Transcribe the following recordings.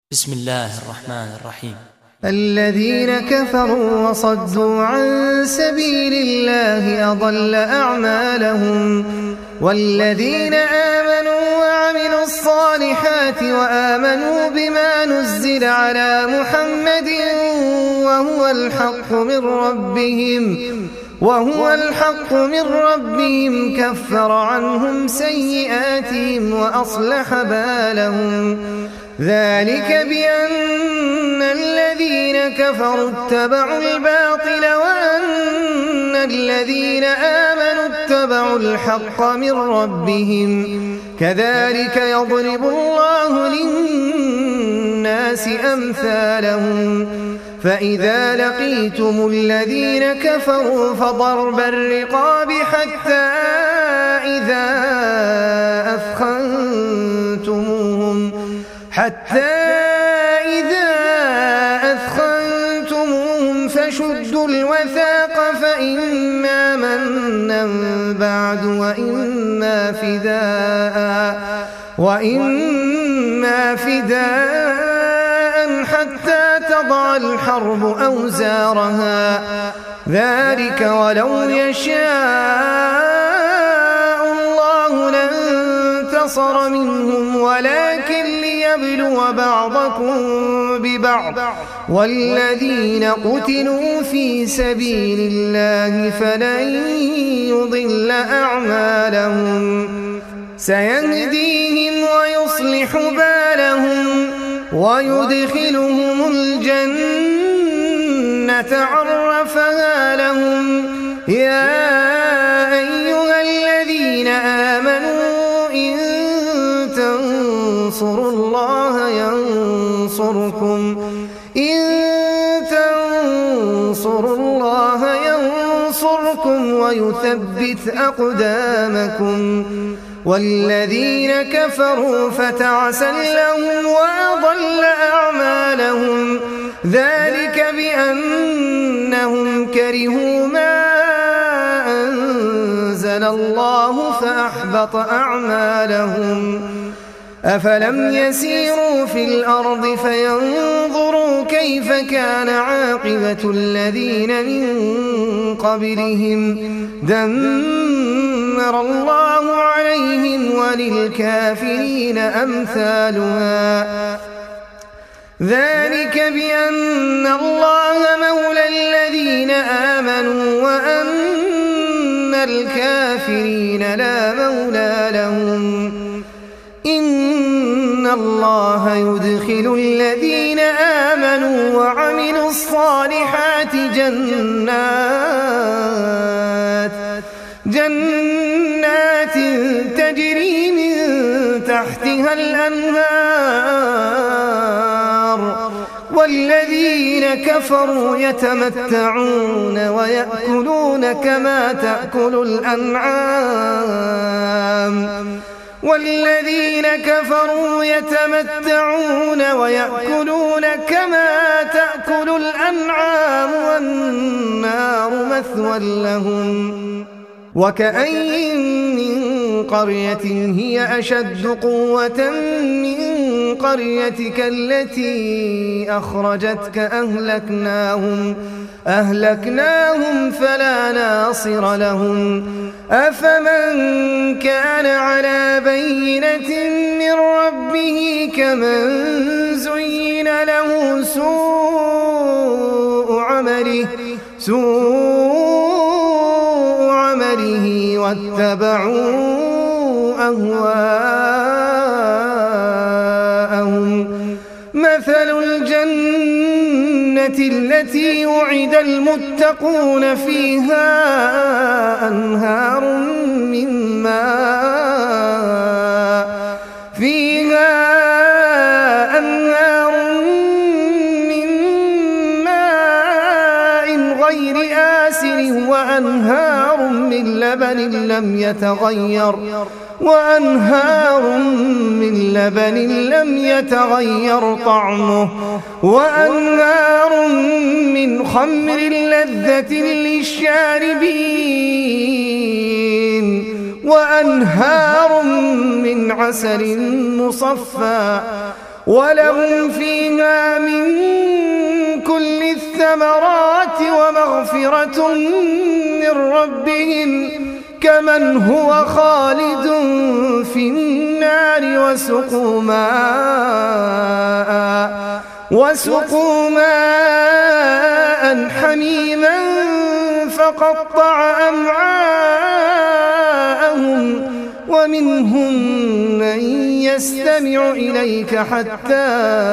بسم الله الرحمن الرحيم. الذين كفروا وصدوا عن سبيل الله أضل أعمالهم والذين آمنوا وعملوا الصالحات وآمنوا بما نزل على محمد وهو الحق من ربهم كفر عنهم سيئاتهم وأصلح بالهم ذلك بأن الذين كفروا اتبعوا الباطل وأن الذين آمنوا اتبعوا الحق من ربهم كذلك يضرب الله للناس أمثالهم فإذا لقيتم الذين كفروا فضرب الرقاب حتى إذا أثخنتموهم فشدوا الوثاق فإما منا بعد وإما فداء حتى تضع الحرب أوزارها ذلك ولو يشاء الله لانتصر منهم ولكن ليبلو بعضكم ببعض والذين قتلوا في سبيل الله فلن يضل أعمالهم سيهديهم ويصلح بالهم ويدخلهم الجنة عرفها لهم يا أيها الذين آمنوا إن تنصروا الله ينصركم ويثبت أقدامكم والذين كفروا فتعسا لهم وأضل أعمالهم ذلك بأنهم كرهوا ما أنزل الله فأحبط أعمالهم أفلم يسيروا في الأرض فينظروا كيف كان عاقبة الذين من قبلهم دمر الله عليهم وللكافرين أمثالها ذلك بأن الله مولى الذين آمنوا وأن الكافرين لا مولى لهم إن الله يدخل الذين آمنوا وعملوا الصالحات جنات تجري من تحتها الأنهار والذين كفروا يتمتعون ويأكلون كما تأكل الأنعام والنار مثوى لهم وكأين من قرية هي أشد قوة من قريتك التي أخرجتك أهلكناهم فلا ناصر لهم أفمن كان على بينة من ربه كمن زين له سوء عمله واتبعوا أهواءهم مثل الجنة التي وعد المتقون فيها أنهار من ماء غير آسن وأنهار من لبن لم يتغير طعمه وأنهار من خمر لذة للشاربين وأنهار من عسل مصفى ولهم فيها الثمرات ومغفرة من ربهم كمن هو خالد في النار وسقوا ماء حميما فقطع أمعاءهم ومنهم من يستمع إليك حتى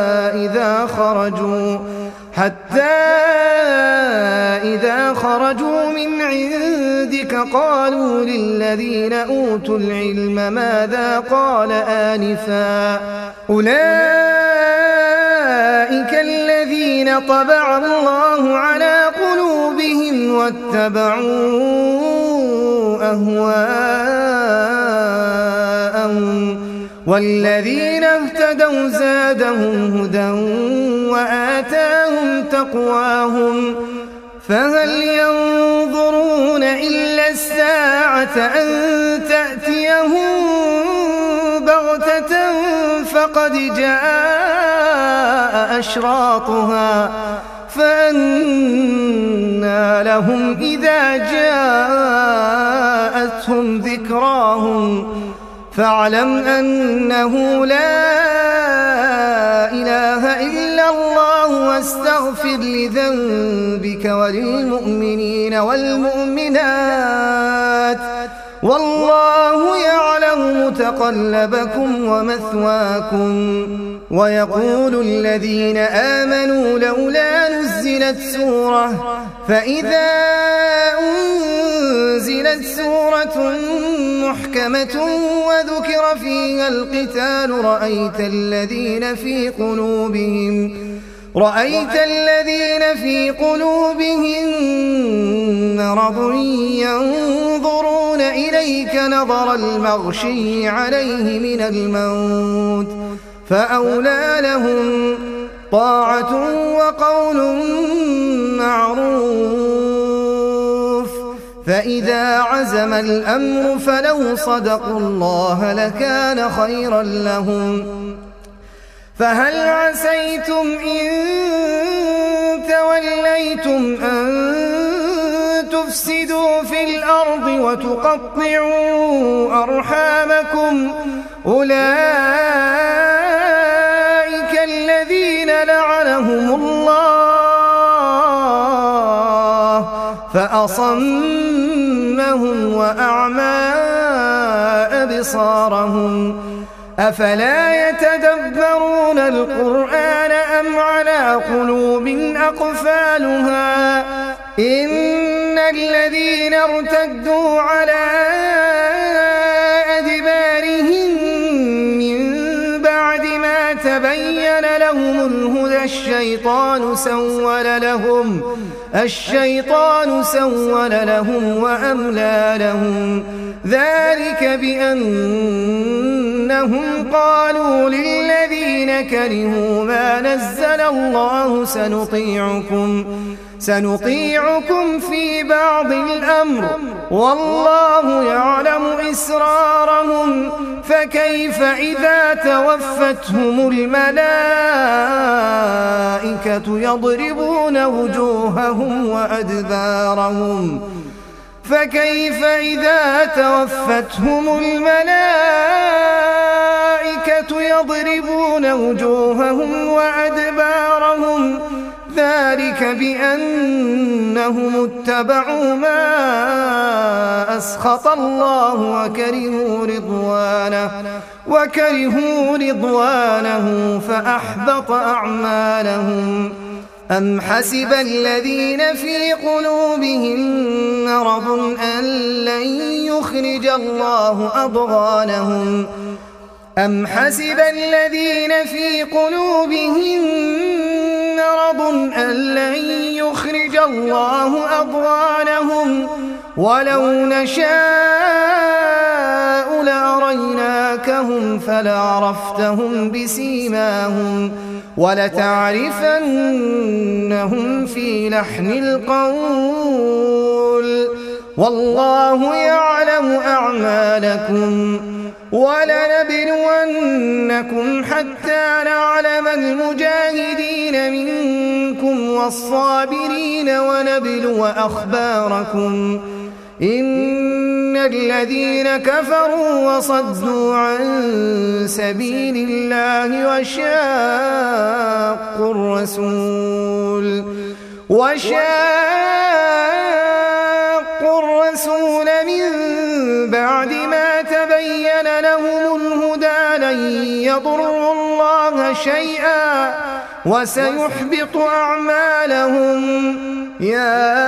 إذا خرجوا من عندك قالوا للذين أوتوا العلم ماذا قال آنفا أولئك الذين طبع الله على قلوبهم واتبعوا أهواءهم والذين اهتدوا زادهم هدى وآتاهم تقواهم فهل ينظرون إلا الساعة أن تأتيهم بغتة فقد جاء أشراطها فأنى لهم إذا جاءتهم ذكراهم فاعلم أنه لا إله إلا الله واستغفر لذنبك وللمؤمنين والمؤمنات والله يعلم متقلبكم ومثواكم ويقول الذين آمنوا لولا نزلت سورة فإذا أنزلت سورة محكمة وذكر فيها القتال رأيت الذين في قلوبهم مرض ينظرون إليك نظر المغشي عليه من الموت فأولى لهم طاعة وقول معروف فإذا عزم الأمر فلو صدقوا الله لكان خيرا لهم فهل عسيتم إن توليتم أن تفسدوا في الأرض وتقطعوا أرحامكم أولئك الذين لعنهم الله فأصمهم وأعمى أبصارهم أفلا يتدبرون القرآن أم على قلوب أقفالها إن الذين ارتدوا على أدبارهم من بعد ما تبين لهم الهدى الشيطان سول لهم وأملى لهم ذلك بأنهم قالوا للذين كرهوا ما نزل الله سنطيعكم في بعض الأمر والله يعلم إسرارهم فكيف إذا توفتهم الملائكة يضربون وجوههم وأدبارهم ذلك بأنهم اتبعوا ما أسخط الله وكرهوا رضوانه فأحبط أعمالهم أم حسب الذين في قلوبهم مرض أن لن يخرج الله أضغانهم ولو نشاء لأريناكهم فلعرفتهم بسيماهم ولتعرفنهم في لحن القول والله يعلم أعمالكم ولنبلونكم حتى نعلم المجاهدين منكم والصابرين ونبلو أخباركم إن الذين كفروا وصدوا عن سبيل الله وشاقوا الرسول من بعد ما تبين لهم الهدى لن يضروا الله شيئا وسيحبط أعمالهم. يا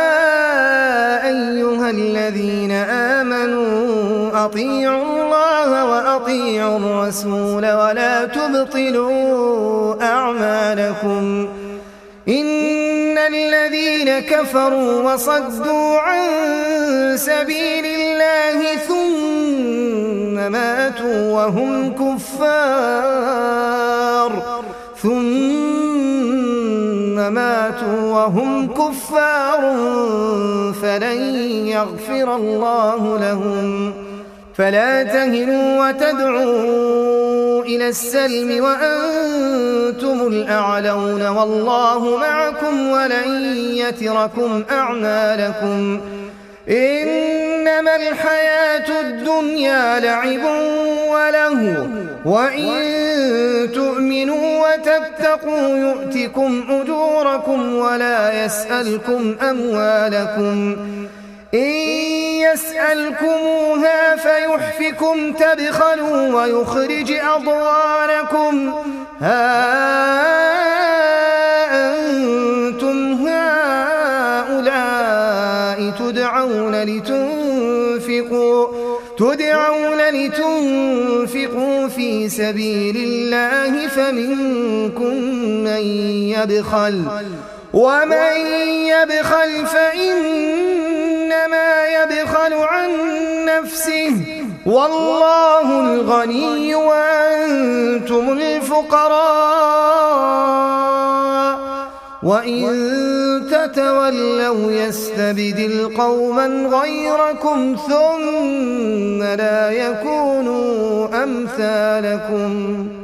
أيها الذين آمنوا أطيعوا الله وأطيعوا الرسول ولا تبطلوا أعمالكم إن الذين كفروا وصدوا عن سبيل الله ثم ماتوا وهم كفار فلن يغفر الله لهم. فلا تهنوا وتدعوا إلى السلم وأنتم الأعلون والله معكم ولن يتركم أعمالكم. إنما الحياة الدنيا لعب وله وإن تؤمنوا وتتقوا يؤتكم أجوركم ولا يسألكم أموالكم. إن يسألكموها فيحفكم تبخلوا ويخرج أضغانكم. ها أنتم هؤلاء تدعون لتنفقوا في سبيل الله فمنكم من يبخل ومن يبخل فإنما يبخل عن نفسه والله الغني وأنتم الفقراء وإن تتولوا يستبدل قوما غيركم ثم لا يكونوا أمثالكم.